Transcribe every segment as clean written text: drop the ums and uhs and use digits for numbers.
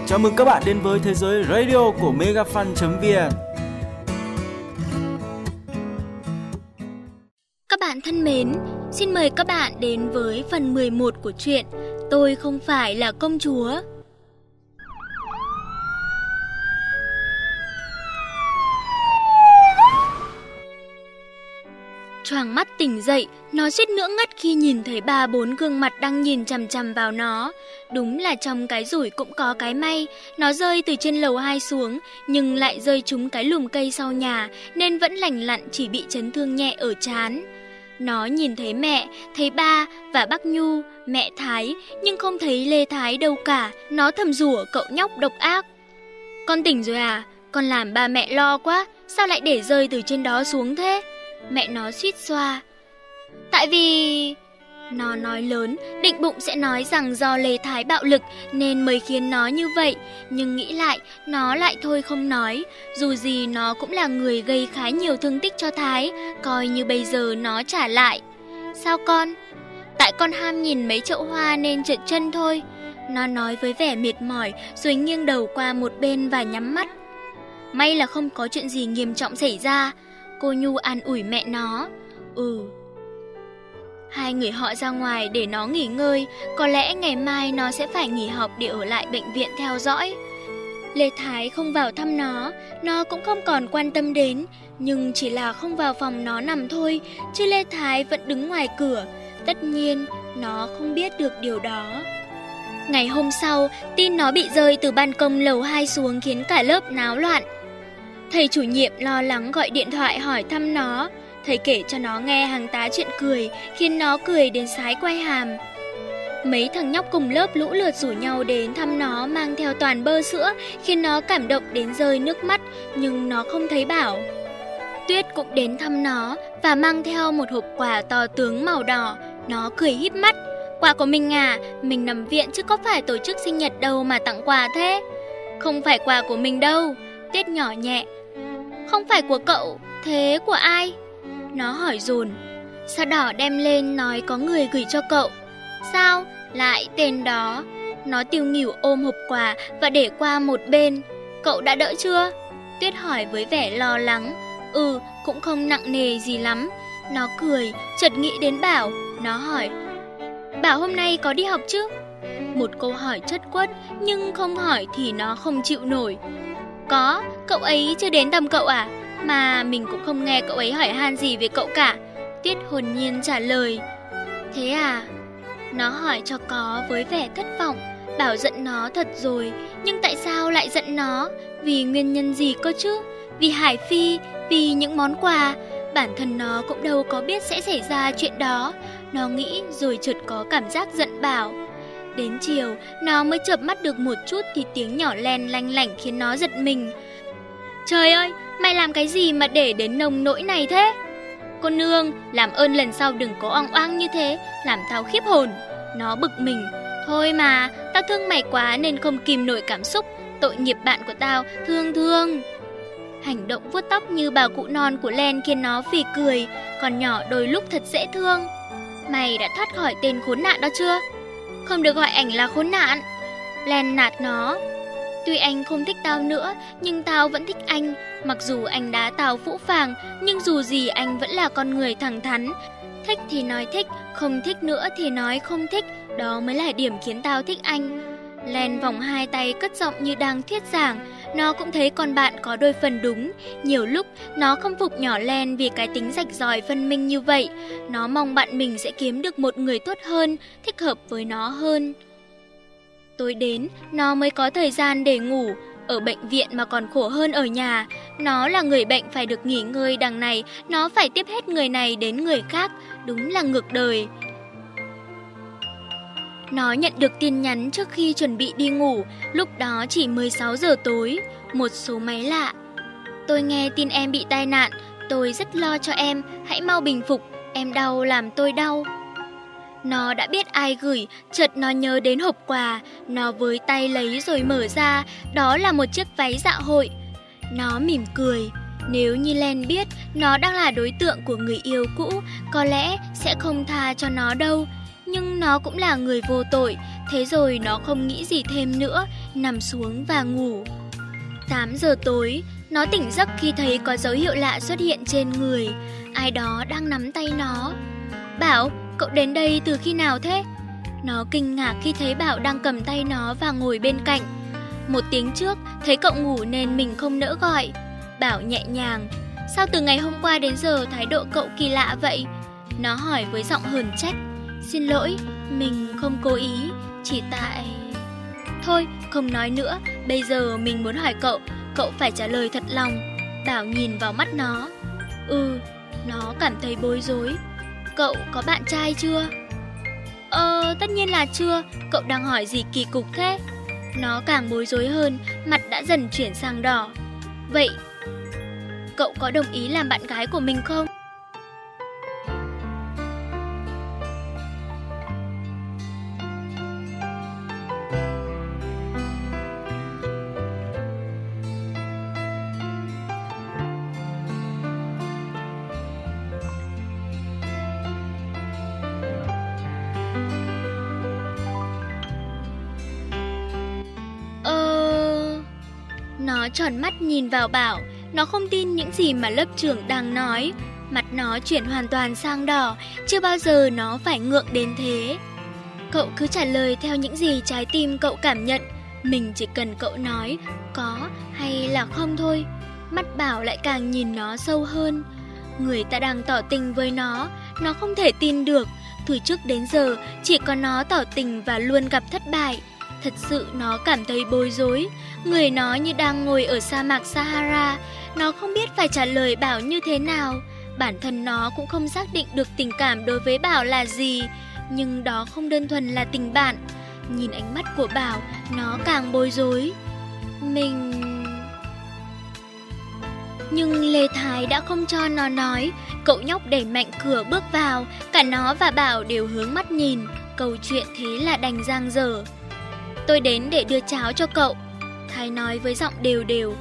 Chào mừng các bạn đến với thế giới radio của megafan.vn. Các bạn thân mến, xin mời các bạn đến với phần 11 của truyện Tôi không phải là công chúa. Choàng mắt tỉnh dậy, nó suýt nữa ngất khi nhìn thấy 3-4 gương mặt đang nhìn chằm chằm vào nó. Đúng là trong cái rủi cũng có cái may, nó rơi từ trên lầu 2 xuống, nhưng lại rơi trúng cái lùm cây sau nhà, nên vẫn lành lặn chỉ bị chấn thương nhẹ ở trán. Nó nhìn thấy mẹ, thấy ba và bác Nhu, mẹ Thái, nhưng không thấy Lê Thái đâu cả. Nó thầm rủa cậu nhóc độc ác. Con tỉnh rồi à? Con làm ba mẹ lo quá, sao lại để rơi từ trên đó xuống thế? Mẹ nó suýt xoa. Tại vì... Nó nói lớn, định bụng sẽ nói rằng do Lê Thái bạo lực nên mới khiến nó như vậy. Nhưng nghĩ lại, nó lại thôi không nói. Dù gì nó cũng là người gây khá nhiều thương tích cho Thái, coi như bây giờ nó trả lại. Sao con? Tại con ham nhìn mấy chậu hoa nên trượt chân thôi. Nó nói với vẻ mệt mỏi rồi nghiêng đầu qua một bên và nhắm mắt. May là không có chuyện gì nghiêm trọng xảy ra. Cô Nhu an ủi mẹ nó. Hai người họ ra ngoài để nó nghỉ ngơi. Có lẽ ngày mai nó sẽ phải nghỉ học để ở lại bệnh viện theo dõi. Lê Thái không vào thăm nó cũng không còn quan tâm đến. Nhưng chỉ là không vào phòng nó nằm thôi, chứ Lê Thái vẫn đứng ngoài cửa. Tất nhiên, nó không biết được điều đó. Ngày hôm sau, tin nó bị rơi từ ban công lầu 2 xuống khiến cả lớp náo loạn. Thầy chủ nhiệm lo lắng gọi điện thoại hỏi thăm nó. Thầy kể cho nó nghe hàng tá chuyện cười, khiến nó cười đến sái quai hàm. Mấy thằng nhóc cùng lớp lũ lượt rủ nhau đến thăm nó mang theo toàn bơ sữa, khiến nó cảm động đến rơi nước mắt, nhưng nó không thấy Bảo. Tuyết cũng đến thăm nó và mang theo một hộp quà to tướng màu đỏ. Nó cười híp mắt. Quà của mình à? Mình nằm viện chứ có phải tổ chức sinh nhật đâu mà tặng quà thế. Không phải quà của mình đâu. Tuyết nhỏ nhẹ. Không phải của cậu, thế của ai? Nó hỏi dồn. Sao Đỏ đem lên nói có người gửi cho cậu. Sao? Lại tên đó. Nó tiêu nghỉu ôm hộp quà và để qua một bên. Cậu đã đỡ chưa? Tuyết hỏi với vẻ lo lắng. Cũng không nặng nề gì lắm. Nó cười, chợt nghĩ đến Bảo. Nó hỏi. Bảo hôm nay có đi học chứ? Một câu hỏi chất quất, nhưng không hỏi thì nó không chịu nổi. Có, cậu ấy chưa đến tầm cậu à? Mà mình cũng không nghe cậu ấy hỏi han gì về cậu cả. Tuyết hồn nhiên trả lời. Thế à? Nó hỏi cho có với vẻ thất vọng. Bảo giận nó thật rồi, nhưng tại sao lại giận nó? Vì nguyên nhân gì cơ chứ? Vì Hải Phi, vì những món quà. Bản thân nó cũng đâu có biết sẽ xảy ra chuyện đó. Nó nghĩ rồi chợt có cảm giác giận Bảo. Đến chiều, nó mới chợp mắt được một chút thì tiếng nhỏ len lanh lảnh khiến nó giật mình. Trời ơi, mày làm cái gì mà để đến nông nỗi này thế? Cô nương, làm ơn lần sau đừng có oang oang như thế, làm tao khiếp hồn. Nó bực mình. Thôi mà, tao thương mày quá nên không kìm nổi cảm xúc. Tội nghiệp bạn của tao, thương. Hành động vuốt tóc như bà cụ non của Len khiến nó phì cười. Còn nhỏ đôi lúc thật dễ thương. Mày đã thoát khỏi tên khốn nạn đó chưa? Không được gọi ảnh là khốn nạn. Len nạt nó. Tuy anh không thích tao nữa, nhưng tao vẫn thích anh. Mặc dù anh đá tao phũ phàng, nhưng dù gì anh vẫn là con người thẳng thắn. Thích thì nói thích, không thích nữa thì nói không thích. Đó mới là điểm khiến tao thích anh. Len vòng hai tay cất giọng như đang thuyết giảng. Nó cũng thấy con bạn có đôi phần đúng. Nhiều lúc nó khâm phục nhỏ Len vì cái tính rạch ròi phân minh như vậy. Nó mong bạn mình sẽ kiếm được một người tốt hơn, thích hợp với nó hơn. Tối đến, nó mới có thời gian để ngủ. Ở bệnh viện mà còn khổ hơn ở nhà. Nó là người bệnh phải được nghỉ ngơi, đằng này nó phải tiếp hết người này đến người khác. Đúng là ngược đời. Nó nhận được tin nhắn trước khi chuẩn bị đi ngủ. Lúc đó chỉ 16 giờ tối. Một số máy lạ. Tôi nghe tin em bị tai nạn. Tôi rất lo cho em. Hãy mau bình phục. Em đau làm tôi đau. Nó đã biết ai gửi. Chợt nó nhớ đến hộp quà. Nó với tay lấy rồi mở ra. Đó là một chiếc váy dạ hội. Nó mỉm cười. Nếu như Len biết nó đang là đối tượng của người yêu cũ, có lẽ sẽ không tha cho nó đâu. Nhưng nó cũng là người vô tội. Thế rồi nó không nghĩ gì thêm nữa, nằm xuống và ngủ. 8 giờ tối, nó tỉnh giấc khi thấy có dấu hiệu lạ xuất hiện trên người. Ai đó đang nắm tay nó. Bảo, cậu đến đây từ khi nào thế? Nó kinh ngạc khi thấy Bảo đang cầm tay nó và ngồi bên cạnh. 1 tiếng trước, thấy cậu ngủ nên mình không nỡ gọi. Bảo nhẹ nhàng. Sao từ ngày hôm qua đến giờ thái độ cậu kỳ lạ vậy? Nó hỏi với giọng hờn trách. Xin lỗi, mình không cố ý, chỉ tại... Thôi, không nói nữa, bây giờ mình muốn hỏi cậu, cậu phải trả lời thật lòng. Bảo nhìn vào mắt nó. Nó cảm thấy bối rối. Cậu có bạn trai chưa? Tất nhiên là chưa, cậu đang hỏi gì kỳ cục thế? Nó càng bối rối hơn, mặt đã dần chuyển sang đỏ. Vậy, cậu có đồng ý làm bạn gái của mình không? Nó tròn mắt nhìn vào Bảo. Nó không tin những gì mà lớp trưởng đang nói. Mặt nó chuyển hoàn toàn sang đỏ. Chưa bao giờ nó phải ngượng đến thế. Cậu cứ trả lời theo những gì trái tim cậu cảm nhận. Mình chỉ cần cậu nói có hay là không thôi. Mắt Bảo lại càng nhìn nó sâu hơn. Người ta đang tỏ tình với nó không thể tin được. Từ trước đến giờ chỉ có nó tỏ tình và luôn gặp thất bại. Thật sự nó cảm thấy bối rối. Người nó như đang ngồi ở sa mạc Sahara. Nó không biết phải trả lời Bảo như thế nào. Bản thân nó cũng không xác định được tình cảm đối với Bảo là gì. Nhưng đó không đơn thuần là tình bạn. Nhìn ánh mắt của Bảo, nó càng bối rối. Nhưng Lê Thái đã không cho nó nói. Cậu nhóc đẩy mạnh cửa bước vào. Cả nó và Bảo đều hướng mắt nhìn. Câu chuyện thế là đành dang dở. Tôi đến để đưa cháo cho cậu, Thái nói với giọng đều đều.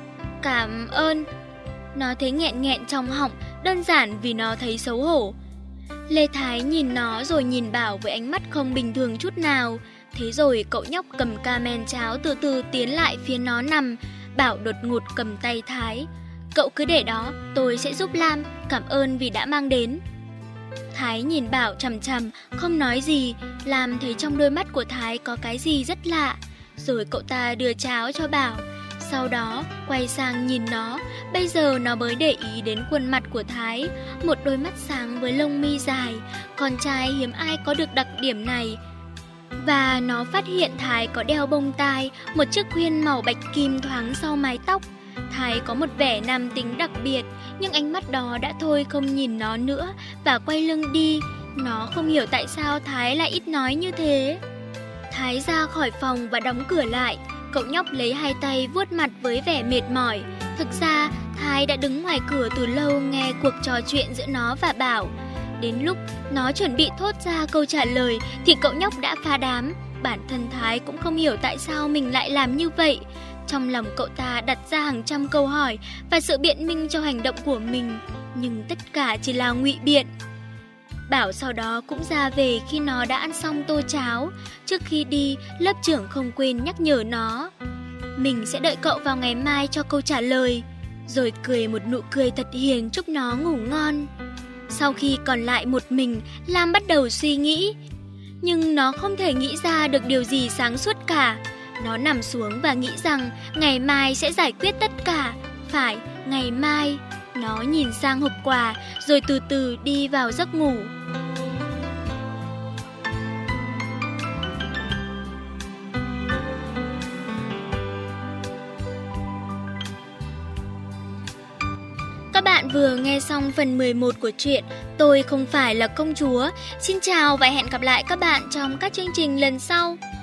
Cảm ơn. Nó thấy nghẹn nghẹn trong họng, đơn giản vì nó thấy xấu hổ. Lê Thái nhìn nó rồi nhìn Bảo với ánh mắt không bình thường chút nào. Thế rồi cậu nhóc cầm ca men cháo từ từ tiến lại phía nó nằm. Bảo đột ngột cầm tay Thái. Cậu cứ để đó, tôi sẽ giúp Lam, cảm ơn vì đã mang đến. Thái nhìn Bảo chằm chằm, không nói gì. Lam thấy trong đôi mắt của Thái có cái gì rất lạ. Rồi cậu ta đưa cháo cho Bảo. Sau đó quay sang nhìn nó. Bây giờ nó mới để ý đến khuôn mặt của Thái. Một đôi mắt sáng với lông mi dài. Con trai hiếm ai có được đặc điểm này. Và nó phát hiện Thái có đeo bông tai, một chiếc khuyên màu bạch kim thoáng sau mái tóc. Thái có một vẻ nam tính đặc biệt, nhưng ánh mắt đó đã thôi không nhìn nó nữa và quay lưng đi. Nó không hiểu tại sao Thái lại ít nói như thế. Thái ra khỏi phòng và đóng cửa lại. Cậu nhóc lấy hai tay vuốt mặt với vẻ mệt mỏi. Thực ra Thái đã đứng ngoài cửa từ lâu nghe cuộc trò chuyện giữa nó và Bảo. Đến lúc nó chuẩn bị thốt ra câu trả lời thì cậu nhóc đã phá đám. Bản thân Thái cũng không hiểu tại sao mình lại làm như vậy. Trong lòng cậu ta đặt ra hàng trăm câu hỏi và sự biện minh cho hành động của mình. Nhưng tất cả chỉ là ngụy biện. Bảo sau đó cũng ra về khi nó đã ăn xong tô cháo. Trước khi đi, lớp trưởng không quên nhắc nhở nó. Mình sẽ đợi cậu vào ngày mai cho câu trả lời. Rồi cười một nụ cười thật hiền chúc nó ngủ ngon. Sau khi còn lại một mình, Lam bắt đầu suy nghĩ. Nhưng nó không thể nghĩ ra được điều gì sáng suốt cả. Nó nằm xuống và nghĩ rằng ngày mai sẽ giải quyết tất cả. Phải, ngày mai. Nó nhìn sang hộp quà rồi từ từ đi vào giấc ngủ. Các bạn vừa nghe xong phần 11 của truyện Tôi không phải là công chúa. Xin chào và hẹn gặp lại các bạn trong các chương trình lần sau.